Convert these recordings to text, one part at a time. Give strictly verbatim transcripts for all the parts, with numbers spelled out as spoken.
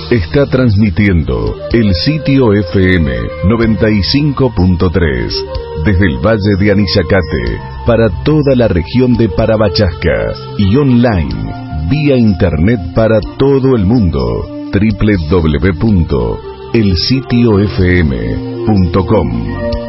Está transmitiendo el sitio F M noventa y cinco punto tres desde el Valle de Anizacate para toda la región de Parabachasca y online vía internet para todo el mundo. doble u doble u doble u punto el sitio f m punto com.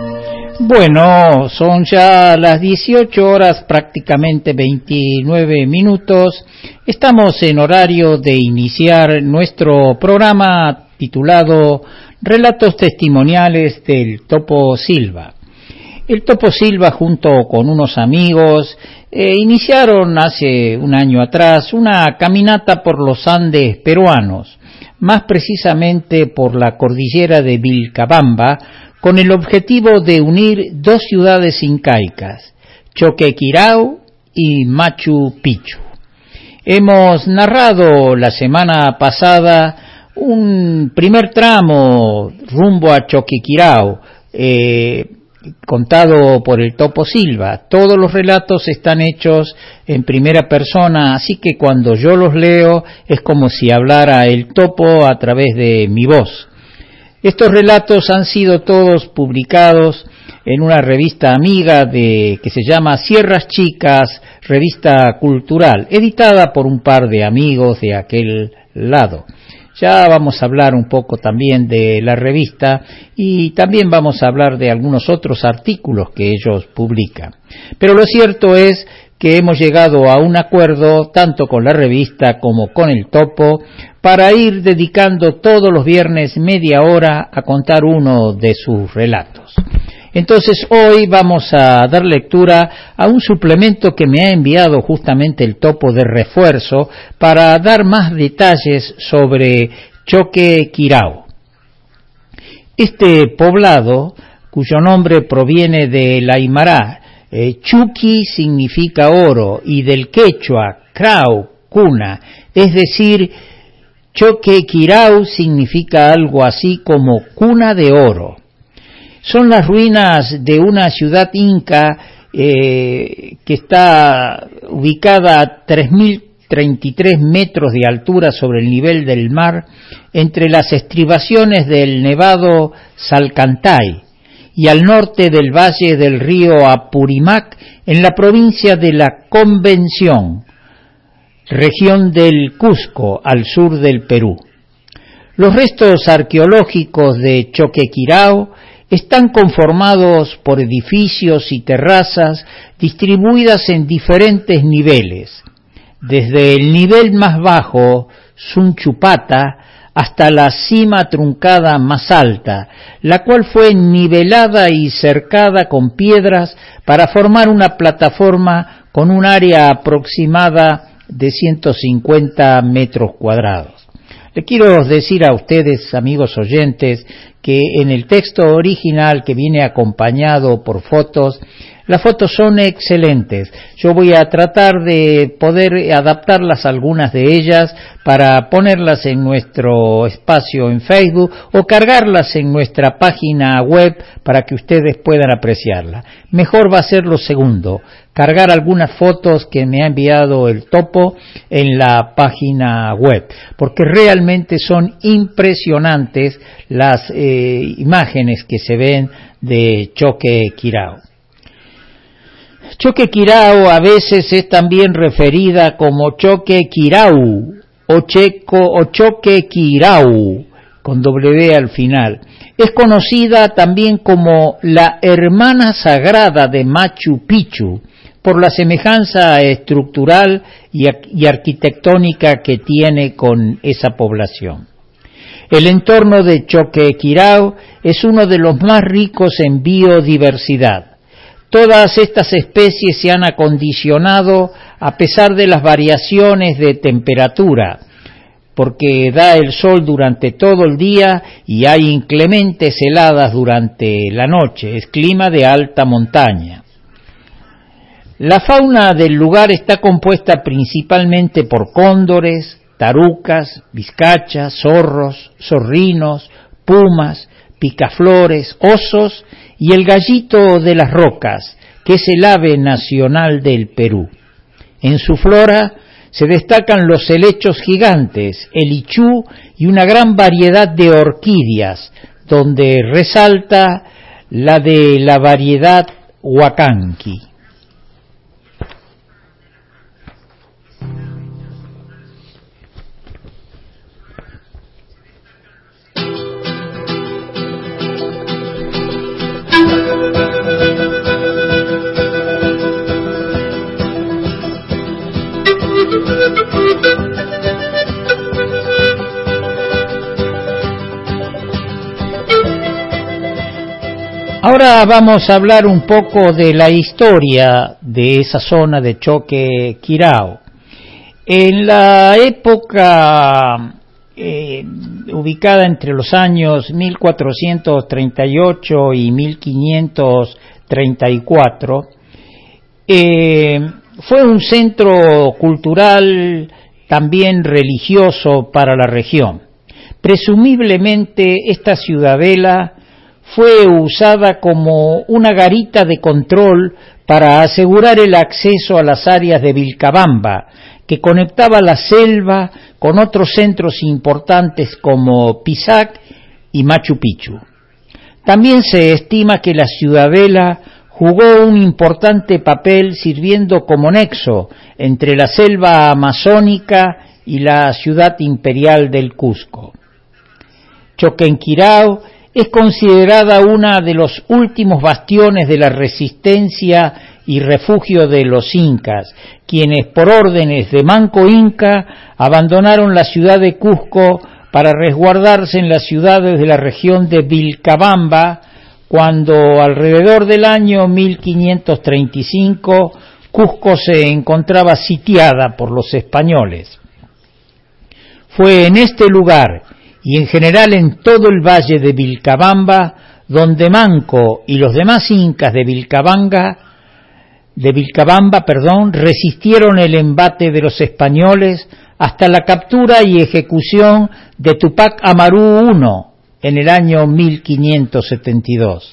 Bueno, son ya las dieciocho horas, prácticamente veintinueve minutos. Estamos en horario de iniciar nuestro programa titulado Relatos Testimoniales del Topo Silva. El Topo Silva, junto con unos amigos, eh, iniciaron hace un año atrás una caminata por los Andes peruanos, más precisamente por la cordillera de Vilcabamba, con el objetivo de unir dos ciudades incaicas, Choquequirao y Machu Picchu. Hemos narrado la semana pasada un primer tramo rumbo a Choquequirao, eh, contado por el Topo Silva. Todos los relatos están hechos en primera persona, así que cuando yo los leo es como si hablara el Topo a través de mi voz. Estos relatos han sido todos publicados en una revista amiga de que se llama Sierras Chicas, revista cultural, editada por un par de amigos de aquel lado. Ya vamos a hablar un poco también de la revista y también vamos a hablar de algunos otros artículos que ellos publican. Pero lo cierto es que hemos llegado a un acuerdo tanto con la revista como con el Topo para ir dedicando todos los viernes media hora a contar uno de sus relatos. Entonces hoy vamos a dar lectura a un suplemento que me ha enviado justamente el Topo de refuerzo para dar más detalles sobre Choquequirao. Este poblado, cuyo nombre proviene del aymara, eh, Chuqui significa oro, y del quechua, crao, cuna, es decir, Choquequirao significa algo así como cuna de oro. Son las ruinas de una ciudad inca eh, que está ubicada a tres mil treinta y tres metros de altura sobre el nivel del mar, entre las estribaciones del nevado Salcantay y al norte del valle del río Apurímac, en la provincia de la Convención, región del Cusco, al sur del Perú. Los restos arqueológicos de Choquequirao están conformados por edificios y terrazas distribuidas en diferentes niveles, desde el nivel más bajo, Sunchupata, hasta la cima truncada más alta, la cual fue nivelada y cercada con piedras para formar una plataforma con un área aproximada de ciento cincuenta metros cuadrados. Le quiero decir a ustedes, amigos oyentes, que en el texto original que viene acompañado por fotos, las fotos son excelentes. Yo voy a tratar de poder adaptarlas, algunas de ellas, para ponerlas en nuestro espacio en Facebook o cargarlas en nuestra página web para que ustedes puedan apreciarla. Mejor va a ser lo segundo, cargar algunas fotos que me ha enviado el Topo en la página web, porque realmente son impresionantes las eh, imágenes que se ven de Choquequirao. Choquequirao a veces es también referida como Choquequirau o Checo o Choquequirau con W al final. Es conocida también como la hermana sagrada de Machu Picchu por la semejanza estructural y, y arquitectónica que tiene con esa población. El entorno de Choquequirao es uno de los más ricos en biodiversidad. Todas estas especies se han acondicionado a pesar de las variaciones de temperatura, porque da el sol durante todo el día y hay inclementes heladas durante la noche. Es clima de alta montaña. La fauna del lugar está compuesta principalmente por cóndores, tarucas, vizcachas, zorros, zorrinos, pumas, picaflores, osos y el gallito de las rocas, que es el ave nacional del Perú. En su flora se destacan los helechos gigantes, el ichú y una gran variedad de orquídeas, donde resalta la de la variedad huacanqui. Ahora vamos a hablar un poco de la historia de esa zona de Choquequirao. En la época eh, ubicada entre los años mil cuatrocientos treinta y ocho y mil quinientos treinta y cuatro, eh, fue un centro cultural, también religioso para la región. Presumiblemente esta ciudadela fue usada como una garita de control para asegurar el acceso a las áreas de Vilcabamba, que conectaba la selva con otros centros importantes como Pisac y Machu Picchu. También se estima que la ciudadela jugó un importante papel sirviendo como nexo entre la selva amazónica y la ciudad imperial del Cusco. Choquequirao es considerada una de los últimos bastiones de la resistencia y refugio de los incas, quienes por órdenes de Manco Inca abandonaron la ciudad de Cusco para resguardarse en las ciudades de la región de Vilcabamba, cuando alrededor del año mil quinientos treinta y cinco Cusco se encontraba sitiada por los españoles. Fue en este lugar y en general en todo el valle de Vilcabamba donde Manco y los demás incas de Vilcabamba, de Vilcabamba, perdón, resistieron el embate de los españoles hasta la captura y ejecución de Tupac Amaru primero en el año mil quinientos setenta y dos.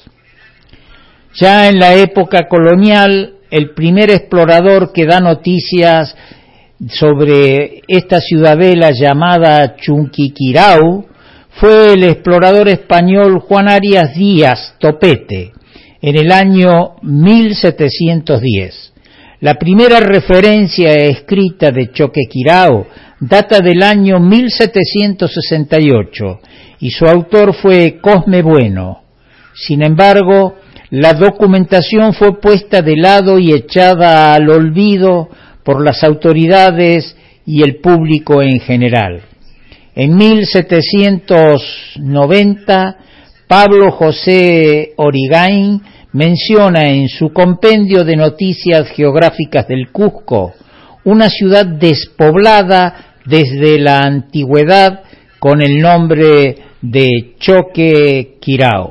Ya en la época colonial, el primer explorador que da noticias sobre esta ciudadela llamada Choquequirao fue el explorador español Juan Arias Díaz Topete en el año mil setecientos diez. La primera referencia escrita de Choquequirao data del año mil setecientos sesenta y ocho y su autor fue Cosme Bueno. Sin embargo, la documentación fue puesta de lado y echada al olvido por las autoridades y el público en general. En mil setecientos noventa, Pablo José Origain menciona en su compendio de noticias geográficas del Cusco una ciudad despoblada desde la antigüedad con el nombre de Choquequirao.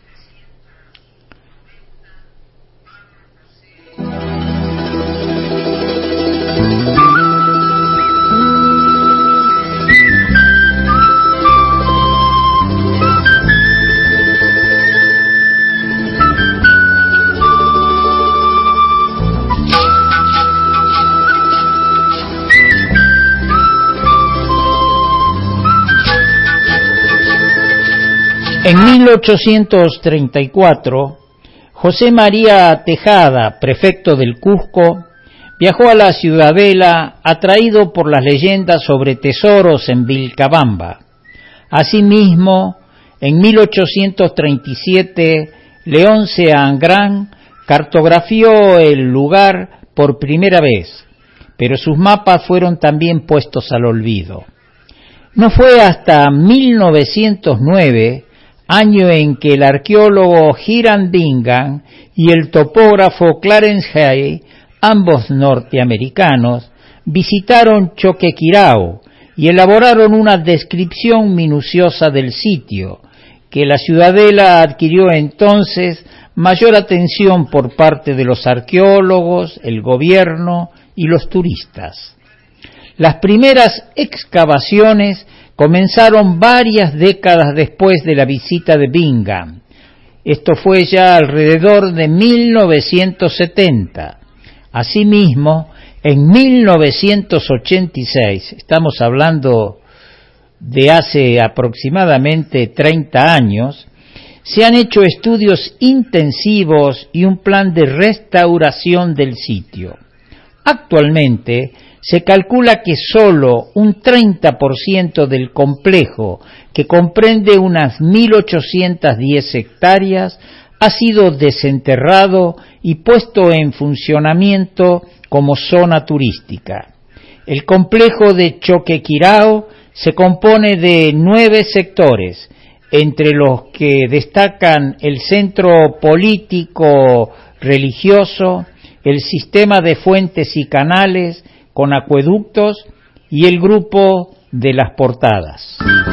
En mil ochocientos treinta y cuatro, José María Tejada, prefecto del Cusco, viajó a la ciudadela atraído por las leyendas sobre tesoros en Vilcabamba. Asimismo, en mil ochocientos treinta y siete, Leonce Angrán cartografió el lugar por primera vez, pero sus mapas fueron también puestos al olvido. No fue hasta mil novecientos nueve, año en que el arqueólogo Hiram Bingham y el topógrafo Clarence Hay, ambos norteamericanos, visitaron Choquequirao y elaboraron una descripción minuciosa del sitio, que la ciudadela adquirió entonces mayor atención por parte de los arqueólogos, el gobierno y los turistas. Las primeras excavaciones comenzaron varias décadas después de la visita de Bingham. Esto fue ya alrededor de mil novecientos setenta. Asimismo, En mil novecientos ochenta y seis, estamos hablando de hace aproximadamente treinta años, se han hecho estudios intensivos y un plan de restauración del sitio. Actualmente se calcula que solo un treinta por ciento del complejo, que comprende unas mil ochocientas diez hectáreas, ha sido desenterrado y puesto en funcionamiento como zona turística. El complejo de Choquequirao se compone de nueve sectores, entre los que destacan el centro político religioso, el sistema de fuentes y canales con acueductos y el grupo de las portadas.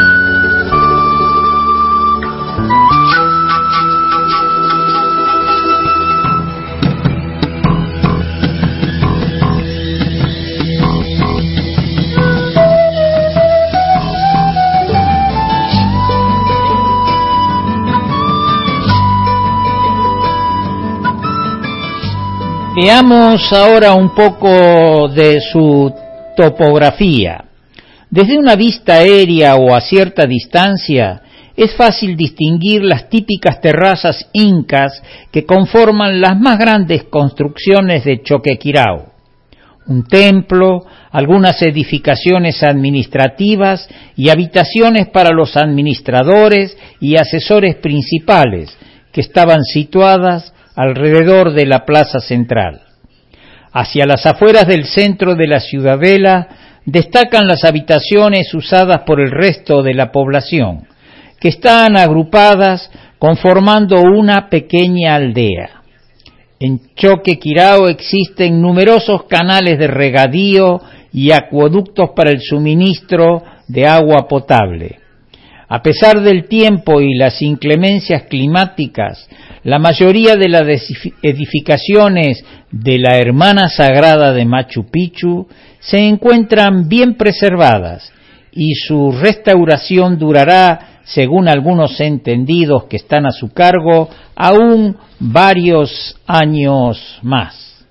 Veamos ahora un poco de su topografía. Desde una vista aérea o a cierta distancia, es fácil distinguir las típicas terrazas incas que conforman las más grandes construcciones de Choquequirao. Un templo, algunas edificaciones administrativas y habitaciones para los administradores y asesores principales, que estaban situadas alrededor de la plaza central. Hacia las afueras del centro de la ciudadela destacan las habitaciones usadas por el resto de la población, que están agrupadas conformando una pequeña aldea. En Choquequirao existen numerosos canales de regadío y acueductos para el suministro de agua potable. A pesar del tiempo y las inclemencias climáticas, la mayoría de las edificaciones de la Hermana Sagrada de Machu Picchu se encuentran bien preservadas y su restauración durará, según algunos entendidos que están a su cargo, aún varios años más.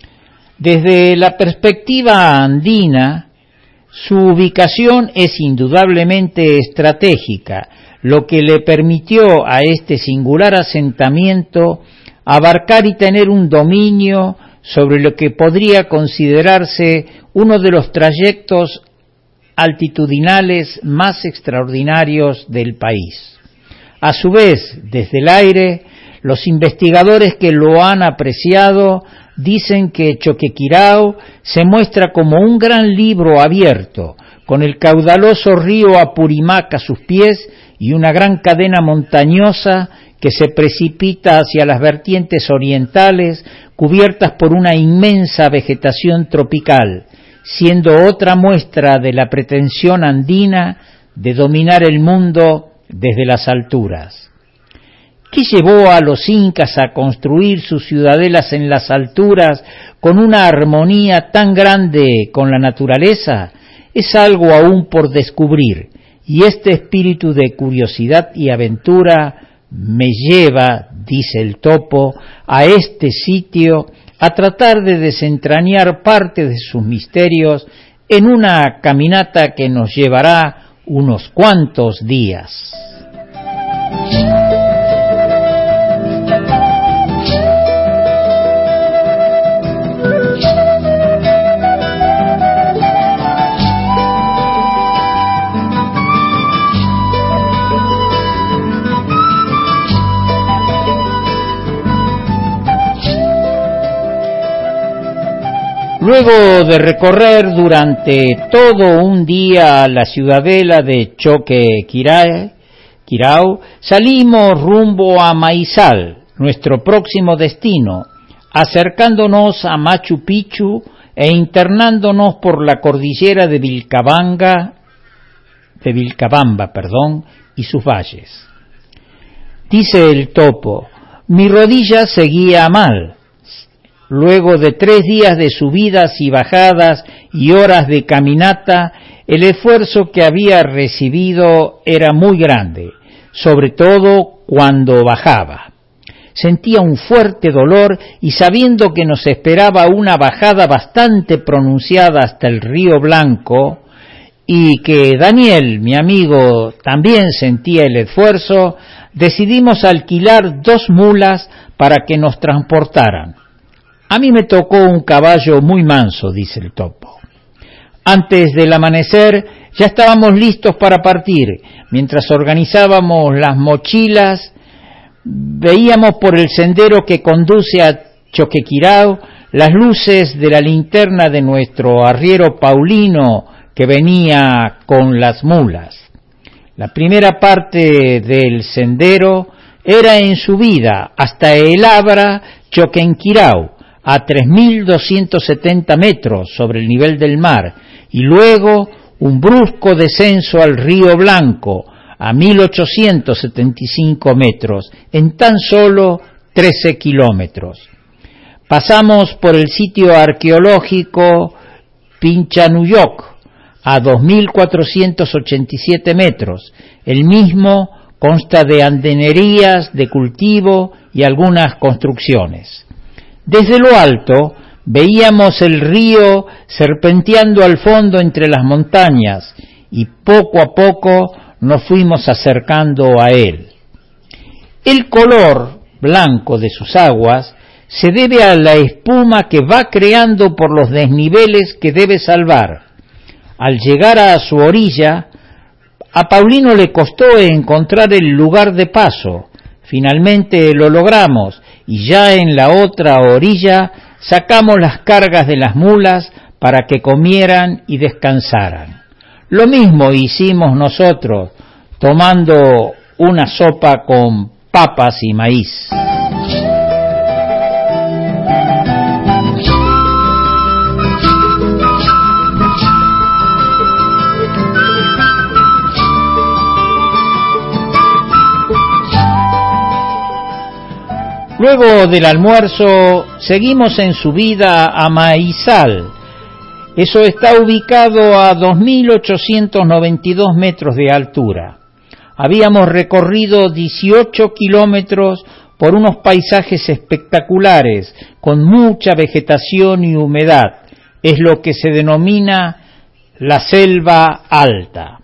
Desde la perspectiva andina, su ubicación es indudablemente estratégica, lo que le permitió a este singular asentamiento abarcar y tener un dominio sobre lo que podría considerarse uno de los trayectos altitudinales más extraordinarios del país. A su vez, desde el aire, los investigadores que lo han apreciado dicen que Choquequirao se muestra como un gran libro abierto, con el caudaloso río Apurímac a sus pies y una gran cadena montañosa que se precipita hacia las vertientes orientales, cubiertas por una inmensa vegetación tropical, siendo otra muestra de la pretensión andina de dominar el mundo desde las alturas. ¿Qué llevó a los incas a construir sus ciudadelas en las alturas con una armonía tan grande con la naturaleza? Es algo aún por descubrir, y este espíritu de curiosidad y aventura me lleva, dice el topo, a este sitio a tratar de desentrañar parte de sus misterios en una caminata que nos llevará unos cuantos días. Luego de recorrer durante todo un día la ciudadela de Choquequirao, salimos rumbo a Maizal, nuestro próximo destino, acercándonos a Machu Picchu e internándonos por la cordillera de Vilcabamba, de Vilcabamba, perdón, y sus valles. Dice el topo, mi rodilla seguía mal. Luego de tres días de subidas y bajadas y horas de caminata, el esfuerzo que había recibido era muy grande, sobre todo cuando bajaba. sentía un fuerte dolor y sabiendo que nos esperaba una bajada bastante pronunciada hasta el Río Blanco y que Daniel, mi amigo, también sentía el esfuerzo, decidimos alquilar dos mulas para que nos transportaran. A mí me tocó un caballo muy manso, dice el topo. Antes del amanecer ya estábamos listos para partir. Mientras organizábamos las mochilas, veíamos por el sendero que conduce a Choquequirao las luces de la linterna de nuestro arriero Paulino que venía con las mulas. La primera parte del sendero era en subida hasta el Abra Choquenquirao, a tres mil doscientos setenta metros sobre el nivel del mar, y luego un brusco descenso al Río Blanco, a mil ochocientos setenta y cinco metros, en tan solo trece kilómetros. Pasamos por el sitio arqueológico Pinchanuyoc, a dos mil cuatrocientos ochenta y siete metros. El mismo consta de andenerías, de cultivo y algunas construcciones. Desde lo alto veíamos el río serpenteando al fondo entre las montañas y poco a poco nos fuimos acercando a él. El color blanco de sus aguas se debe a la espuma que va creando por los desniveles que debe salvar. Al llegar a su orilla, a Paulino le costó encontrar el lugar de paso. Finalmente lo logramos y ya en la otra orilla sacamos las cargas de las mulas para que comieran y descansaran. Lo mismo hicimos nosotros, tomando una sopa con papas y maíz. Luego del almuerzo seguimos en subida a Maizal. Eso está ubicado a dos mil ochocientos noventa y dos metros de altura. Habíamos recorrido dieciocho kilómetros por unos paisajes espectaculares, con mucha vegetación y humedad. Es lo que se denomina la selva alta.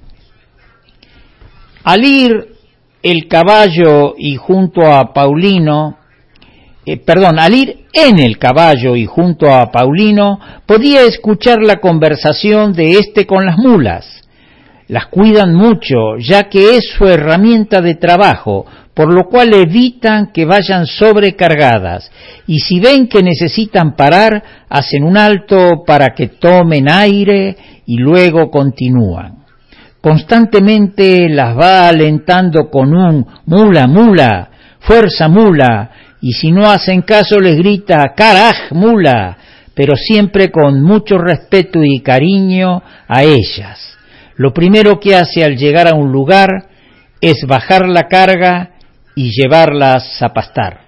Al ir el caballo y junto a Paulino, eh, perdón, al ir en el caballo y junto a Paulino, podía escuchar la conversación de éste con las mulas. Las cuidan mucho, ya que es su herramienta de trabajo, por lo cual evitan que vayan sobrecargadas, y si ven que necesitan parar, hacen un alto para que tomen aire y luego continúan. Constantemente las va alentando con un mula, mula, fuerza mula, y si no hacen caso les grita caraj mula, pero siempre con mucho respeto y cariño a ellas. Lo primero que hace al llegar a un lugar es bajar la carga y llevarlas a pastar.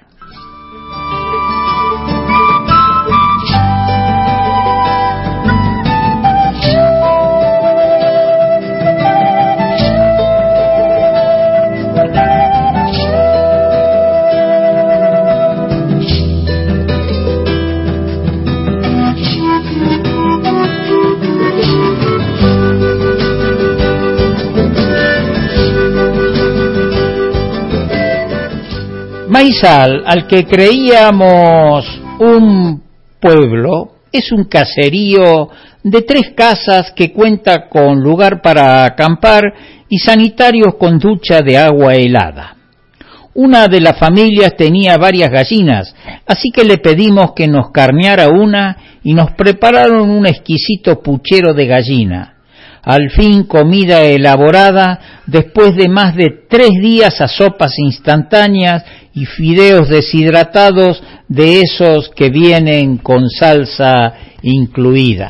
Maizal, al que creíamos un pueblo, es un caserío de tres casas que cuenta con lugar para acampar y sanitarios con ducha de agua helada. Una de las familias tenía varias gallinas, así que le pedimos que nos carneara una y nos prepararon un exquisito puchero de gallina. Al fin comida elaborada después de más de tres días a sopas instantáneas y fideos deshidratados de esos que vienen con salsa incluida.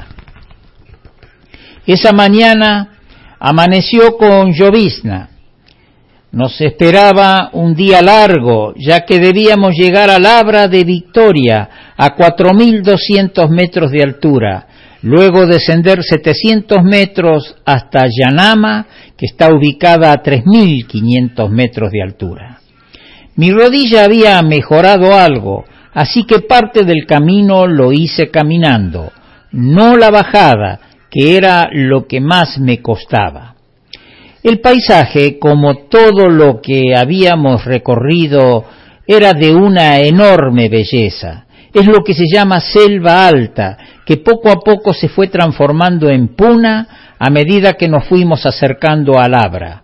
Esa mañana amaneció con llovizna. Nos esperaba un día largo, ya que debíamos llegar al Abra de Victoria, a cuatro mil doscientos metros de altura, luego descender setecientos metros hasta Yanama, que está ubicada a tres mil quinientos metros de altura. Mi rodilla había mejorado algo, así que parte del camino lo hice caminando, no la bajada, que era lo que más me costaba. El paisaje, como todo lo que habíamos recorrido, era de una enorme belleza. Es lo que se llama selva alta, que poco a poco se fue transformando en puna a medida que nos fuimos acercando al Abra.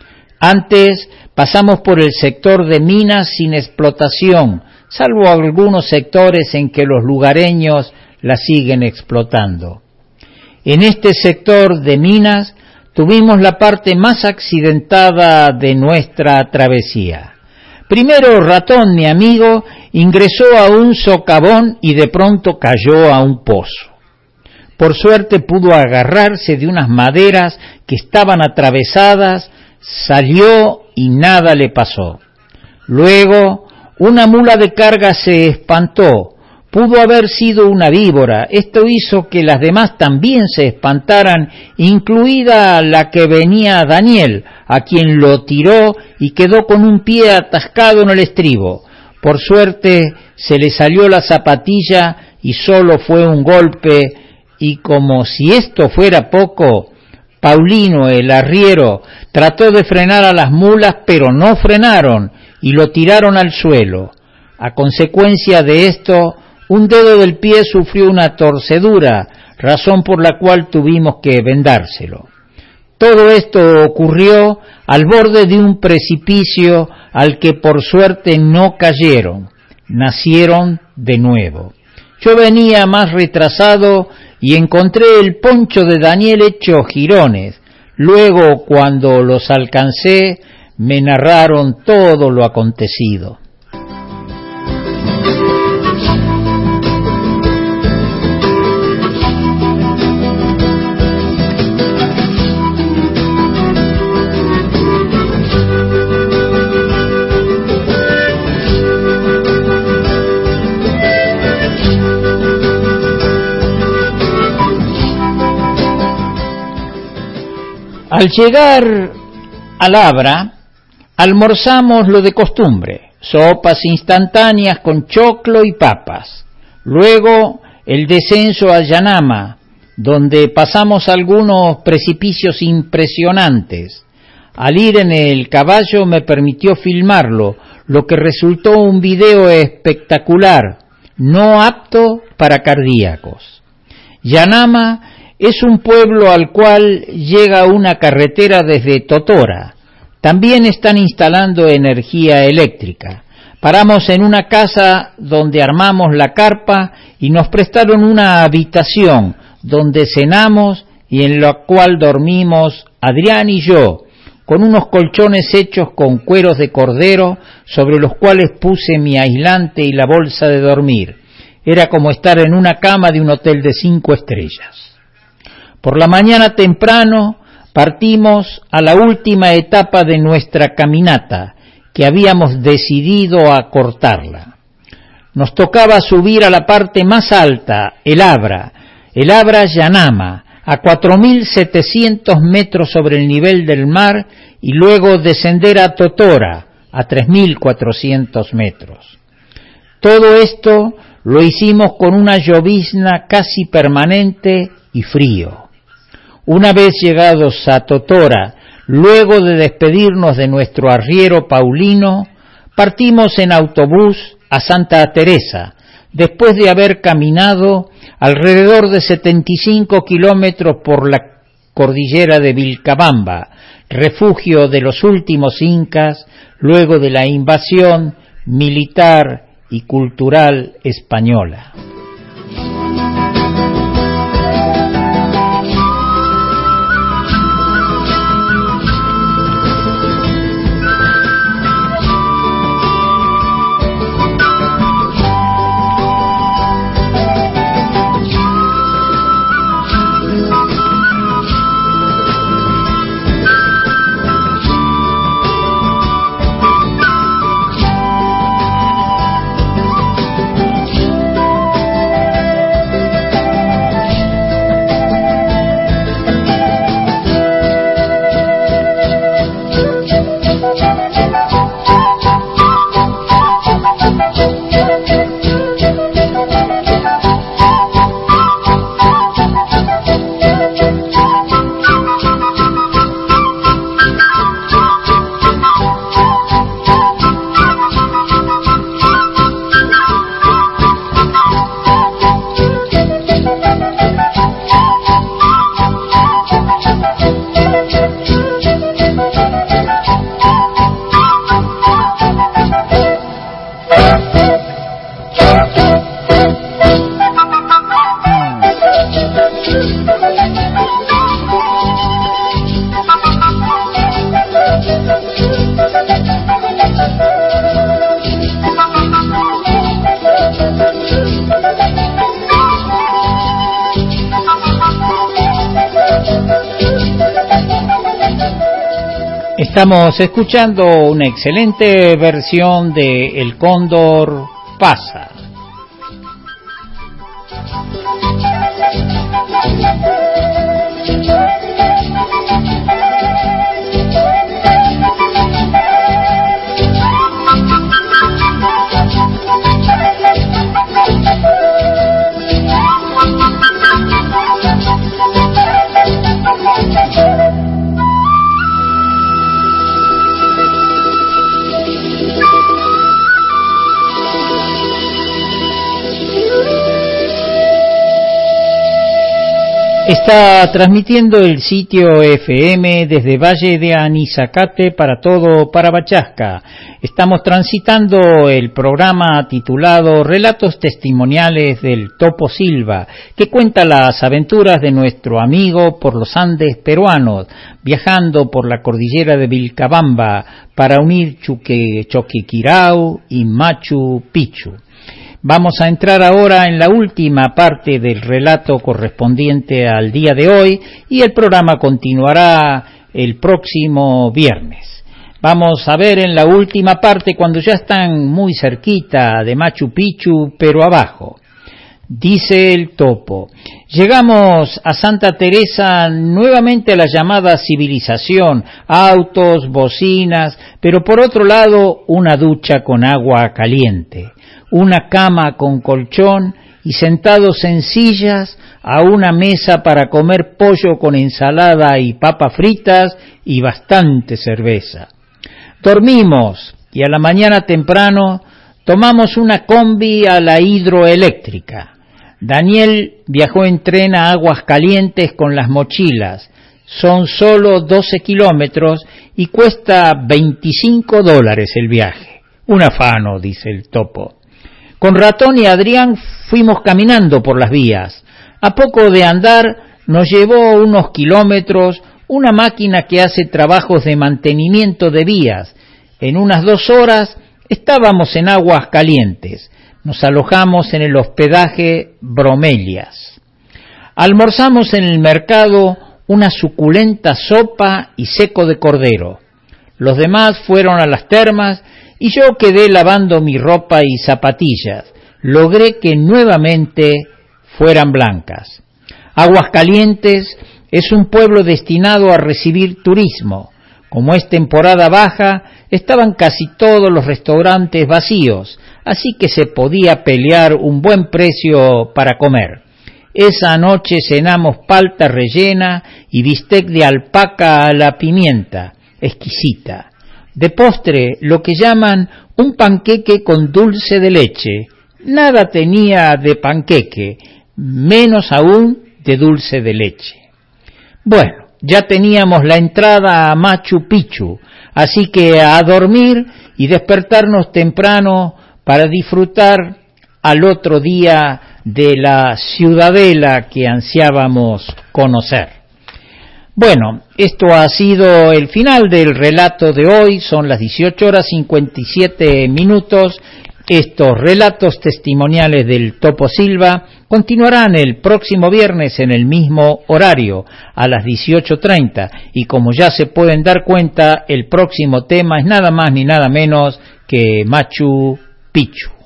Antes pasamos por el sector de minas sin explotación, salvo algunos sectores en que los lugareños la siguen explotando. En este sector de minas tuvimos la parte más accidentada de nuestra travesía. Primero Ratón, mi amigo, ingresó a un socavón y de pronto cayó a un pozo. Por suerte pudo agarrarse de unas maderas que estaban atravesadas, salió y nada le pasó. Luego, una mula de carga se espantó. Pudo haber sido una víbora. Esto hizo que las demás también se espantaran, incluida la que venía Daniel, a quien lo tiró y quedó con un pie atascado en el estribo. Por suerte se le salió la zapatilla y solo fue un golpe, y como si esto fuera poco, Paulino, el arriero, trató de frenar a las mulas, pero no frenaron y lo tiraron al suelo. A consecuencia de esto, un dedo del pie sufrió una torcedura, razón por la cual tuvimos que vendárselo. Todo esto ocurrió al borde de un precipicio al que por suerte no cayeron, nacieron de nuevo. Yo venía más retrasado y encontré el poncho de Daniel hecho jirones. Luego, cuando los alcancé, me narraron todo lo acontecido. Al llegar al Abra, almorzamos lo de costumbre, sopas instantáneas con choclo y papas. Luego el descenso a Yanama, donde pasamos algunos precipicios impresionantes. Al ir en el caballo me permitió filmarlo, lo que resultó un video espectacular, no apto para cardíacos. Yanama es un pueblo al cual llega una carretera desde Totora. También están instalando energía eléctrica. Paramos en una casa donde armamos la carpa y nos prestaron una habitación donde cenamos y en la cual dormimos Adrián y yo, con unos colchones hechos con cueros de cordero sobre los cuales puse mi aislante y la bolsa de dormir. Era como estar en una cama de un hotel de cinco estrellas. Por la mañana temprano partimos a la última etapa de nuestra caminata, que habíamos decidido acortarla. Nos tocaba subir a la parte más alta, el Abra, el Abra Yanama, a cuatro mil setecientos metros sobre el nivel del mar, y luego descender a Totora, a tres mil cuatrocientos metros. Todo esto lo hicimos con una llovizna casi permanente y frío. Una vez llegados a Totora, luego de despedirnos de nuestro arriero Paulino, partimos en autobús a Santa Teresa, después de haber caminado alrededor de setenta y cinco kilómetros por la cordillera de Vilcabamba, refugio de los últimos incas luego de la invasión militar y cultural española. Estamos escuchando una excelente versión de El Cóndor Pasa. Está transmitiendo el sitio F M desde Valle de Anizacate para todo Parabachasca. Estamos transitando el programa titulado Relatos Testimoniales del Topo Silva, que cuenta las aventuras de nuestro amigo por los Andes peruanos, viajando por la cordillera de Vilcabamba para unir Chuque, Choquequirao y Machu Picchu. Vamos a entrar ahora en la última parte del relato correspondiente al día de hoy y el programa continuará el próximo viernes. Vamos a ver en la última parte cuando ya están muy cerquita de Machu Picchu, pero abajo. Dice el Topo: llegamos a Santa Teresa nuevamente a la llamada civilización, autos, bocinas, pero por otro lado una ducha con agua caliente, una cama con colchón y sentados en sillas a una mesa para comer pollo con ensalada y papas fritas y bastante cerveza. Dormimos y a la mañana temprano tomamos una combi a la hidroeléctrica. Daniel viajó en tren a Aguascalientes con las mochilas. Son solo doce kilómetros y cuesta veinticinco dólares el viaje. Un afano, dice el Topo. Con Ratón y Adrián fuimos caminando por las vías. A poco de andar nos llevó unos kilómetros una máquina que hace trabajos de mantenimiento de vías. En unas dos horas estábamos en Aguascalientes. Nos alojamos en el hospedaje Bromelias. Almorzamos en el mercado una suculenta sopa y seco de cordero. Los demás fueron a las termas y yo quedé lavando mi ropa y zapatillas. Logré que nuevamente fueran blancas. Aguascalientes es un pueblo destinado a recibir turismo. Como es temporada baja, estaban casi todos los restaurantes vacíos, así que se podía pelear un buen precio para comer. Esa noche cenamos palta rellena y bistec de alpaca a la pimienta, exquisita. De postre, lo que llaman un panqueque con dulce de leche. Nada tenía de panqueque, menos aún de dulce de leche. Bueno, ya teníamos la entrada a Machu Picchu, así que a dormir y despertarnos temprano para disfrutar al otro día de la ciudadela que ansiábamos conocer. Bueno, esto ha sido el final del relato de hoy. Son las dieciocho horas cincuenta y siete minutos. Estos relatos testimoniales del Topo Silva continuarán el próximo viernes en el mismo horario, a las dieciocho treinta, y como ya se pueden dar cuenta, el próximo tema es nada más ni nada menos que Machu Picchu.